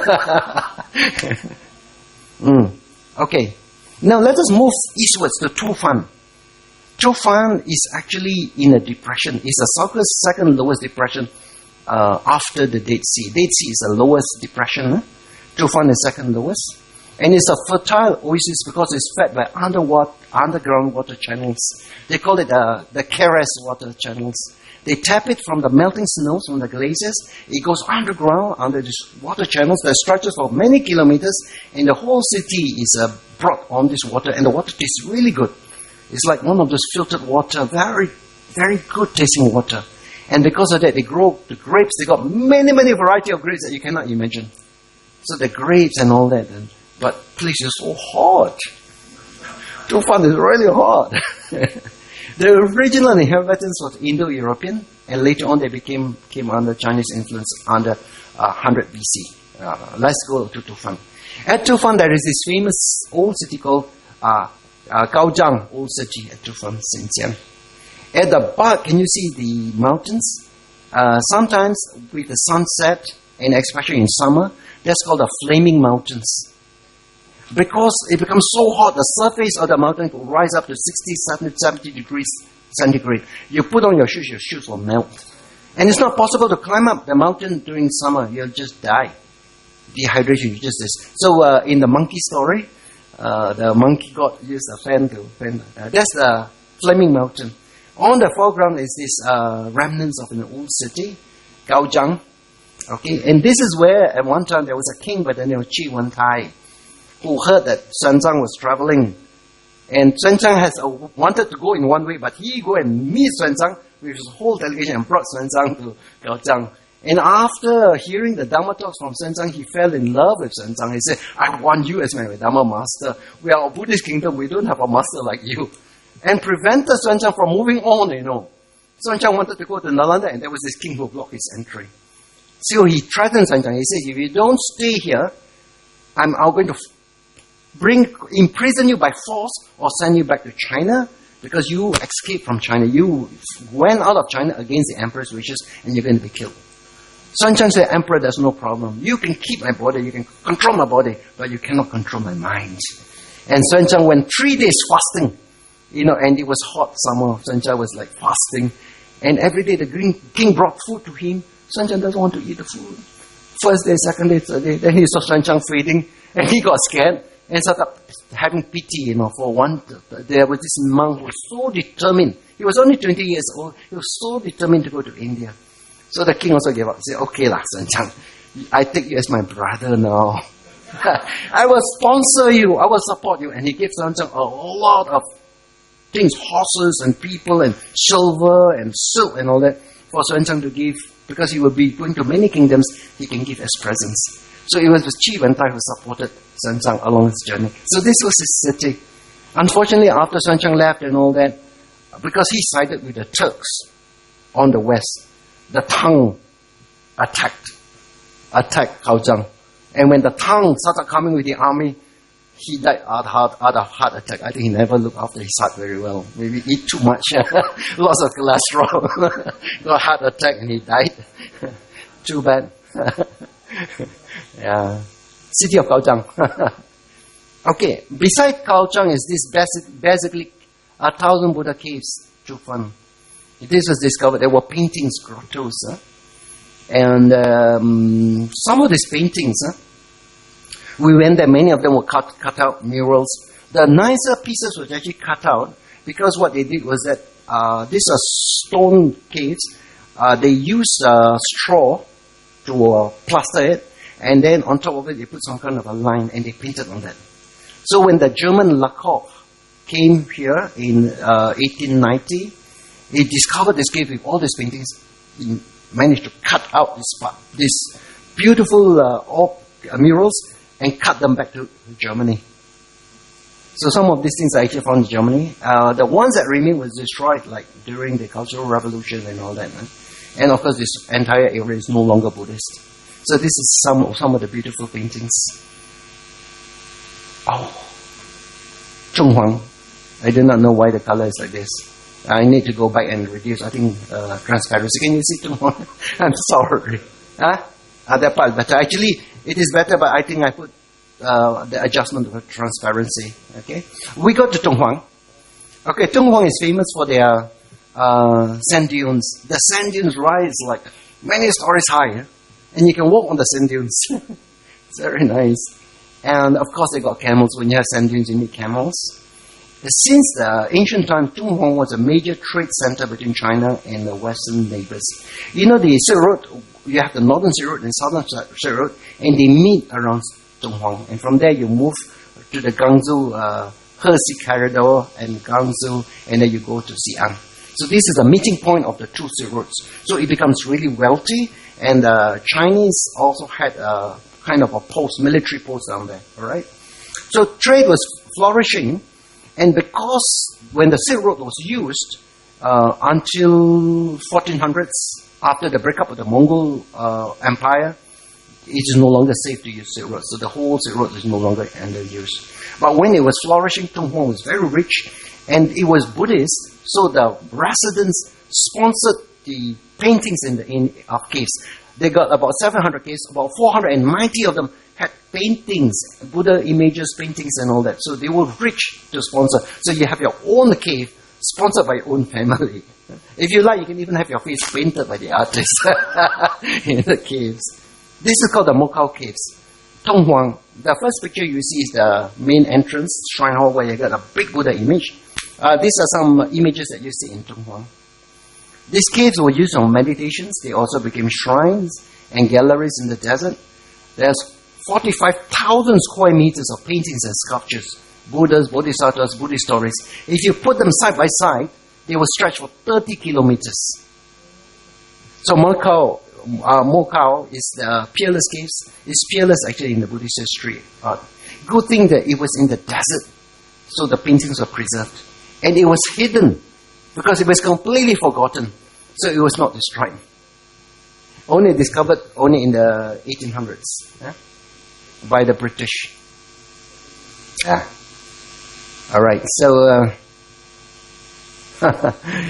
mm. Okay. Now let us move eastwards to Tufan. Tufan is actually in a depression. It's the southwest second lowest depression uh, after the Dead Sea. Dead Sea is the lowest depression. Huh? Tufan is second lowest. And it's a fertile oasis because it's fed by underwater, underground water channels. They call it uh, the Keres water channels. They tap it from the melting snows, from the glaciers. It goes underground under these water channels that stretches for many kilometers. And the whole city is uh, brought on this water. And the water tastes really good. It's like one of those filtered water, very, very good tasting water. And because of that, they grow the grapes. They got many, many variety of grapes that you cannot imagine. So the grapes and all that. And, but place is so hot. Tufan is really hot. The original inhabitants was Indo-European, and later on they became came under Chinese influence under uh, one hundred B C. Uh, let's go to Tufan. At Tufan, there is this famous old city called uh, uh, Gaozhang, old city at Tufan, Xinjiang. At the back, can you see the mountains? Uh, sometimes with the sunset, and especially in summer, that's called the flaming mountains. Because it becomes so hot, the surface of the mountain will rise up to sixty, seventy degrees centigrade. You put on your shoes, your shoes will melt. And it's not possible to climb up the mountain during summer. You'll just die. Dehydration, you just this. So uh, in the monkey story, uh, the monkey god used a fan to fan. Uh, that's the flaming mountain. On the foreground is this uh, remnants of an old city, Gaozhang. Okay, and this is where at one time there was a king by the name of Qi Wentai, who heard that Xuan Zang was traveling And Xuan Zang has uh, wanted to go in one way, but he go and meet Xuan Zang with his whole delegation and brought Xuan Zang to Gaozhang. And after hearing the Dharma talks from Xuan Zang, he fell in love with Xuan Zang. He said, I want you as my Dharma master. We are a Buddhist kingdom. We don't have a master like you. And prevented Xuan Zang from moving on, you know. Xuan Zang wanted to go to Nalanda, and there was this king who blocked his entry. So he threatened Xuan Zang. He said, if you don't stay here, I'm, I'm going to bring, imprison you by force or send you back to China because you escaped from China. You went out of China against the emperor's wishes and you're going to be killed. Xuan Zang said, Emperor, there's no problem. You can keep my body, you can control my body, but you cannot control my mind. And Xuan Zang went three days fasting, you know, and it was hot summer. Xuan Zang was like fasting. And every day the green king brought food to him. Xuan Zang doesn't want to eat the food. First day, second day, third day, then he saw Xuan Zang fading, and he got scared and started having pity, you know, for one. There was this monk who was so determined. He was only twenty years old. He was so determined to go to India. So the king also gave up. He said, okay lah, Xuan Zang, I take you as my brother now. I will sponsor you. I will support you. And he gave Xuan Zang a lot of things, horses and people and silver and silk and all that for Xuan Zang to give. Because he will be going to many kingdoms, he can give as presents. So it was the Chi Wentai who supported Xuan Zang along his journey. So this was his city. Unfortunately, after Xuan Zang left and all that, because he sided with the Turks on the west, the Tang attacked, attacked Gaozhang. And when the Tang started coming with the army, he died out of heart, out of heart attack. I think he never looked after his heart very well. Maybe eat too much, lots of cholesterol, got heart attack and he died. Too bad. Yeah, city of Gaozhang. Okay, beside Gaozhang is this basic, basically a thousand Buddha caves, Zhufan. This was discovered. There were paintings, grottos, huh? And um, some of these paintings, huh? We went there, many of them were cut, cut out murals. The nicer pieces were actually cut out because what they did was that uh, these are stone caves. Uh, they used uh, straw to uh, plaster it, and then on top of it they put some kind of a line and they painted on that. So when the German Lakoff came here in uh, eighteen ninety, he discovered this cave with all these paintings. He managed to cut out this part, these beautiful uh, all, uh, murals, and cut them back to Germany. So some of these things are actually found in Germany. Uh, the ones that remain was destroyed like during the Cultural Revolution and all that. Man. And of course this entire area is no longer Buddhist. So this is some, some of the beautiful paintings. Oh, Zhonghuang. I do not know why the color is like this. I need to go back and reduce, I think, uh, transparency. Can you see Zhonghuang? I'm sorry. Huh? Uh, that part better. Actually, it is better, but I think I put uh, the adjustment of transparency. Okay, we got to Zhonghuang. Okay, Zhonghuang is famous for their uh, sand dunes. The sand dunes rise like many stories high, and you can walk on the sand dunes. It's very nice. And of course, they got camels. When you have sand dunes, you need camels. Since the ancient time, Zhonghuang was a major trade center between China and the western neighbors. You know, the Silk Road, you have the northern Silk Road and southern Silk Road, and they meet around Zhonghuang. And from there, you move to the Guangzhou uh, Hexi corridor and Guangzhou, and then you go to Xi'an. So this is the meeting point of the two Silk Roads. So it becomes really wealthy, and the uh, Chinese also had a kind of a post, military post down there. All right. So trade was flourishing. And because when the Silk Road was used uh, until fourteen hundreds, after the breakup of the Mongol uh, Empire, it is no longer safe to use Silk Road. So the whole Silk Road is no longer under use. But when it was flourishing, Zhonghuang was very rich, and it was Buddhist. So the residents sponsored the paintings in the in of caves. They got about seven hundred caves. About four hundred ninety of them had paintings, Buddha images, paintings and all that. So they were rich to sponsor. So you have your own cave sponsored by your own family. If you like, you can even have your face painted by the artist in the caves. This is called the Mokao Caves. Zhonghuang, the first picture you see is the main entrance, shrine hall, where you got a big Buddha image. Uh, these are some images that you see in Zhonghuang. These caves were used for meditations. They also became shrines and galleries in the desert. There's forty-five thousand square meters of paintings and sculptures Buddhas, Bodhisattvas, Buddhist stories. If you put them side by side, they will stretch for thirty kilometers. So Mokao, uh, Mokao is the Peerless Caves. It's peerless actually in the Buddhist history. Uh, good thing that it was in the desert, so the paintings were preserved. And it was hidden because it was completely forgotten, so it was not destroyed. Only discovered only in the eighteen hundreds eh? by the British. Ah. All right, so uh,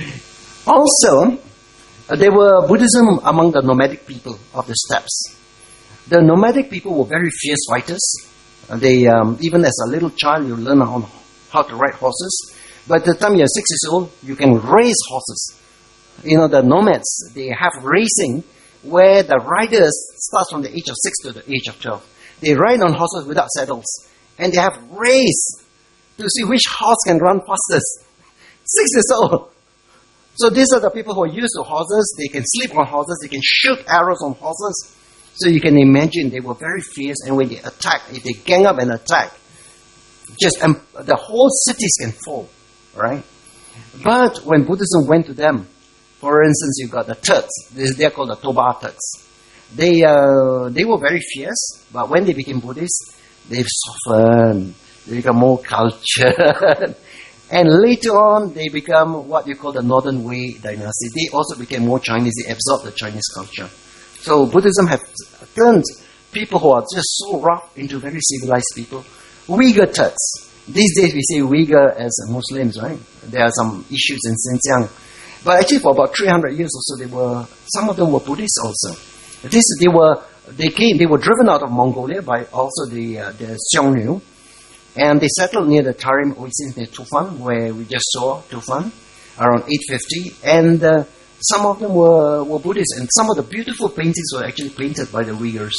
also uh, there were Buddhism among the nomadic people of the steppes. The nomadic people were very fierce fighters. Uh, they um, even as a little child you learn how, how to ride horses. By the time you're six years old, you can race horses. You know, the nomads, they have racing where the riders start from the age of six to the age of twelve. They ride on horses without saddles. And they have race to see which horse can run fastest. Six years old. So these are the people who are used to horses. They can sleep on horses. They can shoot arrows on horses. So you can imagine they were very fierce. And when they attack, if they gang up and attack, just um, the whole cities can fall. Right? But when Buddhism went to them, for instance, you got the Turks. They're called the Toba Turks. They uh, they were very fierce, but when they became Buddhists, they've softened. They become more cultured. And later on, they become what you call the Northern Wei dynasty. They also became more Chinese. They absorbed the Chinese culture. So Buddhism has turned people who are just so rough into very civilized people. Uyghur Turks. These days we say Uyghur as Muslims, right? There are some issues in Xinjiang. But actually for about three hundred years or so, they were, some of them were Buddhists also. This, they were, they came, they were driven out of Mongolia by also the, uh, the Xiongnu. And they settled near the Tarim Oasis near Tufan, where we just saw Tufan, around eight fifty. And uh, some of them were, were Buddhists. And some of the beautiful paintings were actually painted by the Uyghurs.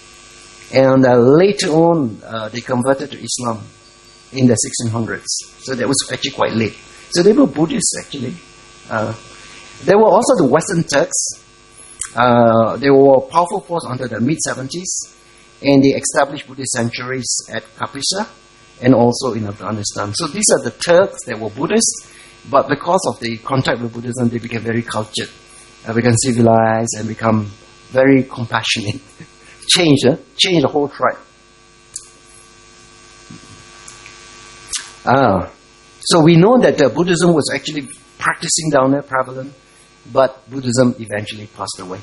And uh, later on, uh, they converted to Islam in the sixteen hundreds. So that was actually quite late. So they were Buddhists actually. Uh, there were also the Western Turks. Uh, they were a powerful force until the mid seventies. And they established Buddhist sanctuaries at Kapisa and also in Afghanistan. So these are the Turks that were Buddhists. But because of the contact with Buddhism, they became very cultured. Uh, become civilized and become very compassionate. Change, uh, change the whole tribe. Ah, so we know that uh, Buddhism was actually practicing down there, prevalent, but Buddhism eventually passed away,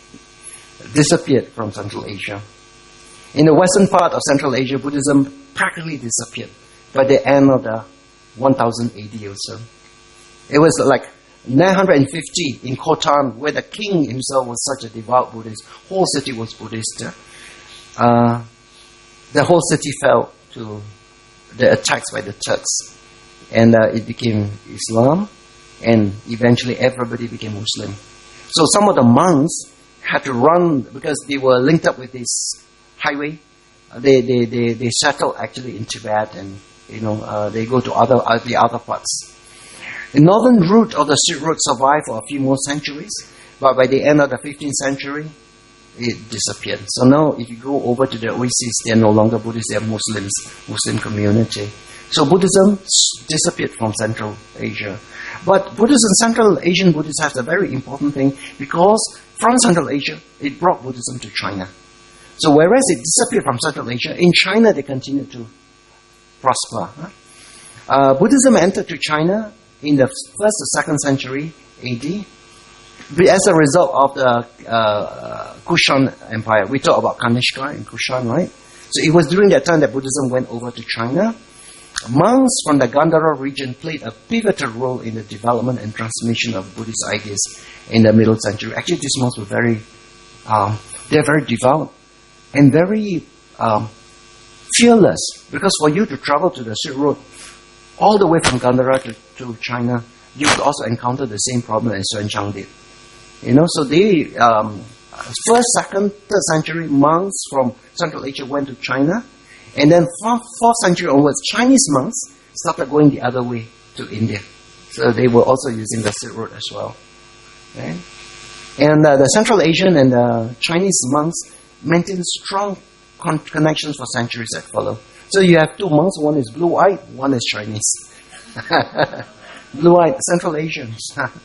disappeared from Central Asia. In the western part of Central Asia, Buddhism practically disappeared by the end of the one thousand A D or so. It was like nine hundred fifty in Khotan, where the king himself was such a devout Buddhist. Whole city was Buddhist. Uh, the whole city fell to the attacks by the Turks. And uh, it became Islam. And eventually everybody became Muslim. So some of the monks had to run because they were linked up with this highway. Uh, they, they, they, they settled actually in Tibet and, you know, uh, they go to other uh, the other parts. The northern route of the Silk Road survived for a few more centuries. But by the end of the fifteenth century, it disappeared. So now if you go over to the Oasis, they are no longer Buddhists, they are Muslims, Muslim community. So Buddhism disappeared from Central Asia. But Buddhism, Central Asian Buddhists have a very important thing because from Central Asia, it brought Buddhism to China. So whereas it disappeared from Central Asia, in China they continued to prosper. Uh, Buddhism entered to China in the first or second century A D. As a result of the uh, Kushan Empire. We talk about Kanishka in Kushan, right? So it was during that time that Buddhism went over to China. Monks from the Gandhara region played a pivotal role in the development and transmission of Buddhist ideas in the middle century. Actually, these monks were very, um, they're very devout and very um, fearless. Because for you to travel to the Silk Road all the way from Gandhara to, to China, you would also encounter the same problem as Xuan Chang did. You know, so they, um, first, second, third century monks from Central Asia went to China. And then from fourth century onwards, Chinese monks started going the other way to India. So they were also using the Silk Road as well. Okay? And uh, the Central Asian and the Chinese monks maintained strong con- connections for centuries that follow. So you have two monks, one is blue-eyed, one is Chinese. Blue-eyed Central Asians.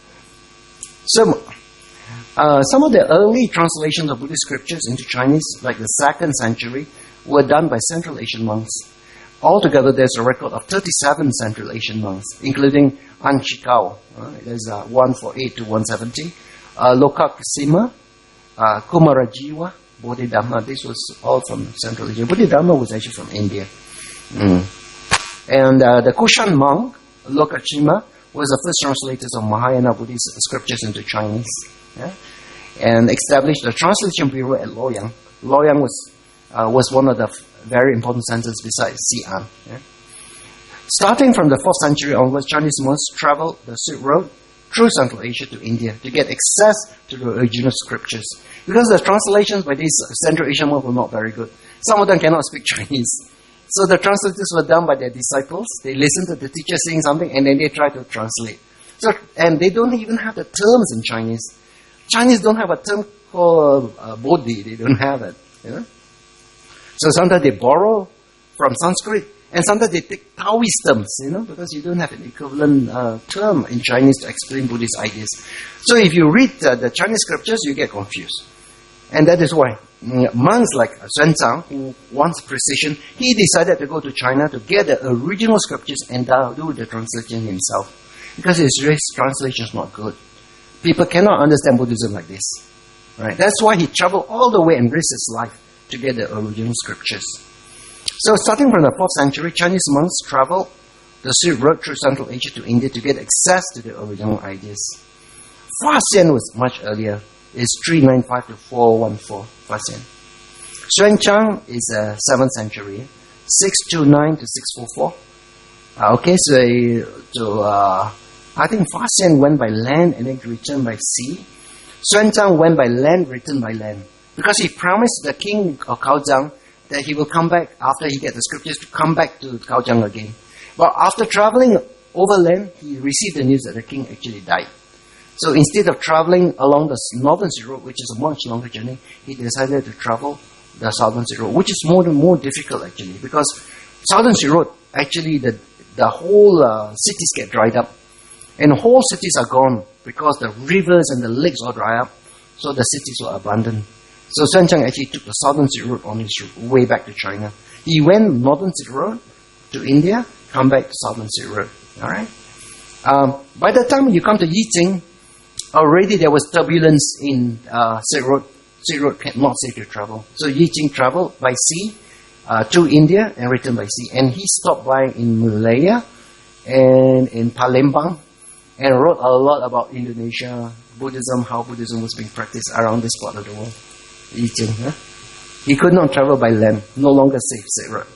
So, uh, some of the early translations of Buddhist scriptures into Chinese, like the second century, were done by Central Asian monks. Altogether, there's a record of thirty-seven Central Asian monks, including An Chikao. Uh, there's uh, one forty-eight to one seventy. Uh, Lokakasima, uh, Kumarajiva, Bodhidharma. This was all from Central Asia. Bodhidharma was actually from India. Mm. And uh, the Kushan monk, Lokachima, was the first translators of Mahayana Buddhist scriptures into Chinese. Yeah? And established a translation bureau at Loyang. Loyang was uh, was one of the very important centers besides Xi'an. Yeah? Starting from the fourth century onwards, Chinese monks traveled the Silk Road through Central Asia to India to get access to the original scriptures. Because the translations by these Central Asian monks were not very good. Some of them cannot speak Chinese. So the translators were done by their disciples. They listened to the teacher saying something and then they try to translate. So, and they don't even have the terms in Chinese. Chinese don't have a term called uh, bodhi. They don't have it. You know? So sometimes they borrow from Sanskrit, and sometimes they take Taoist terms, you know, because you don't have an equivalent uh, term in Chinese to explain Buddhist ideas. So if you read uh, the Chinese scriptures, you get confused. And that is why mm, monks like Xuan Zang, who wants precision, he decided to go to China to get the original scriptures and uh, do the translation himself. Because his translation is not good. People cannot understand Buddhism like this. Right? That's why he traveled all the way and risked his life to get the original scriptures. So starting from the fourth century, Chinese monks traveled the Silk Road through Central Asia to India to get access to the original ideas. Fa Xian was much earlier. It's three ninety-five to four fourteen, Fa Xian. Xuan Zang is uh, seventh century, six twenty-nine to six forty-four. Uh, okay, so, so uh, I think Fa Xian went by land and then returned by sea. Xuan Zang went by land, returned by land. Because he promised the king of Gaozhang that he will come back after he gets the scriptures to come back to Gaozhang again. But after traveling overland, he received the news that the king actually died. So instead of traveling along the northern Silk Road, which is a much longer journey, he decided to travel the southern Silk Road, which is more more difficult actually, because southern Silk Road, actually the the whole uh, cities get dried up, and whole cities are gone because the rivers and the lakes all dry up, so the cities were abandoned. So Xuan Zang actually took the southern Silk Road on his way back to China. He went northern Silk Road to India, come back to southern Silk Road. All right. Um, by the time you come to Yijing, already there was turbulence in uh, Silk Road. Silk Road not safe to travel. So Yijing traveled by sea uh, to India and returned by sea. And he stopped by in Malaya and in Palembang and wrote a lot about Indonesia, Buddhism, how Buddhism was being practiced around this part of the world. Yijing, huh? He could not travel by land, no longer safe, Silk Road.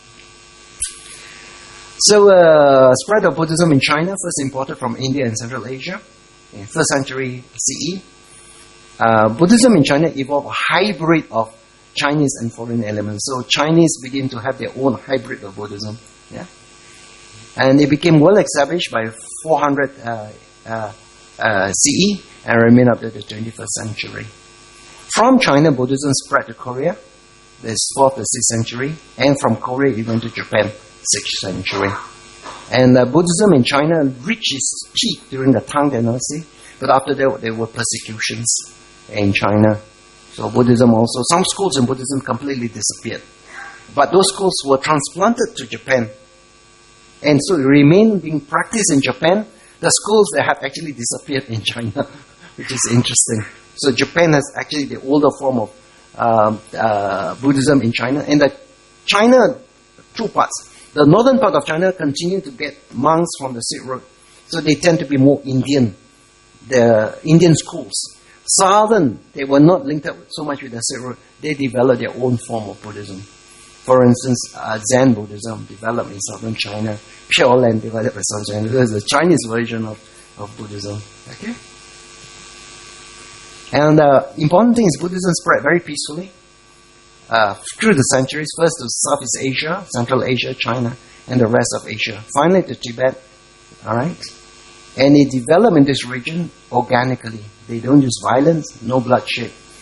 So, uh, spread of Buddhism in China, first imported from India and Central Asia in first century C E. Uh, Buddhism in China evolved a hybrid of Chinese and foreign elements. So Chinese began to have their own hybrid of Buddhism. Yeah, and it became well established by four hundred uh, uh, uh, C E and remained up to the twenty-first century. From China, Buddhism spread to Korea, the fourth to sixth century, and from Korea it went to Japan, sixth century. And uh, Buddhism in China reached its peak during the Tang Dynasty, but after that there were persecutions in China. So Buddhism also, some schools in Buddhism completely disappeared. But those schools were transplanted to Japan. And so it remained being practiced in Japan, the schools that have actually disappeared in China, which is interesting. So Japan has actually the older form of um, uh, Buddhism in China. And the China, two parts. The northern part of China continued to get monks from the Silk Road. So they tend to be more Indian, the Indian schools. Southern, they were not linked up so much with the Silk Road. They developed their own form of Buddhism. For instance, uh, Zen Buddhism developed in southern China. Pure Land developed in southern China. This is the Chinese version of, of Buddhism. Okay? And uh, important thing is Buddhism spread very peacefully uh, through the centuries, first to Southeast Asia, Central Asia, China, and the rest of Asia. Finally to Tibet. All right? And it developed in this region organically. They don't use violence, no bloodshed.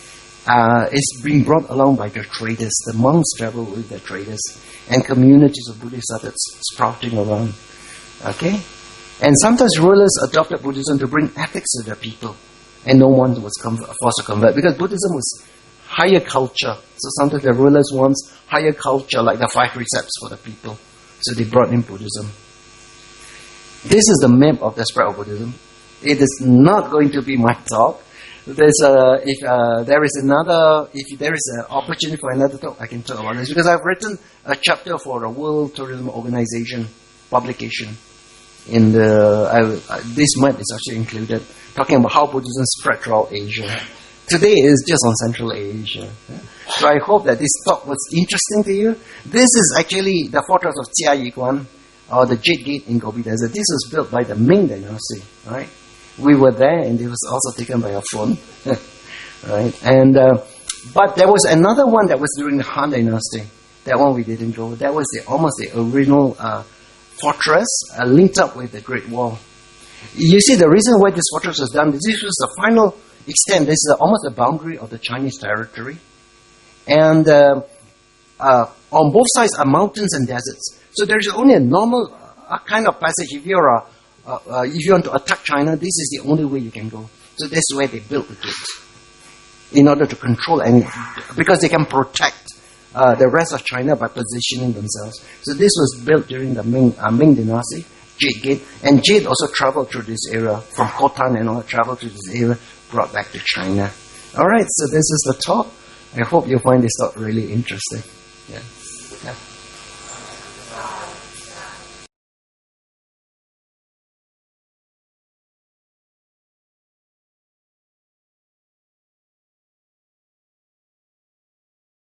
Uh, it's being brought along by the traders. The monks traveled with the traders, and communities of Buddhists started sprouting around. Okay? And sometimes rulers adopted Buddhism to bring ethics to their people, and no one was com- forced to convert, because Buddhism was higher culture. So sometimes the rulers want higher culture, like the five precepts for the people. So they brought in Buddhism. This is the map of the spread of Buddhism. It is not going to be my talk. There's a, if uh, there is another, if there is an opportunity for another talk, I can talk about this, because I've written a chapter for a World Tourism Organization publication. In the I, I, this map is actually included, talking about how Buddhism spread throughout Asia. Today is just on Central Asia. So I hope that this talk was interesting to you. This is actually the fortress of Jia Yiguan, or the Jade Gate in Gobi Desert. This was built by the Ming Dynasty, right? We were there, and it was also taken by a phone, right? And uh, but there was another one that was during the Han Dynasty. That one we didn't go. That was the, almost the original uh, fortress uh, linked up with the Great Wall. You see, the reason why this fortress was done, this was the final extent. This is almost the boundary of the Chinese territory, and uh, uh, on both sides are mountains and deserts. So there is only a normal uh, kind of passage. If you're a Uh, uh, if you want to attack China, this is the only way you can go. So that's where they built the gate, in order to control any, because they can protect uh, the rest of China by positioning themselves. So this was built during the Ming, uh, Ming Dynasty, Jade Gate, and Jade also traveled through this area, from Khotan and all, traveled through this area, brought back to China. All right, so this is the talk. I hope you find this talk really interesting. Yeah.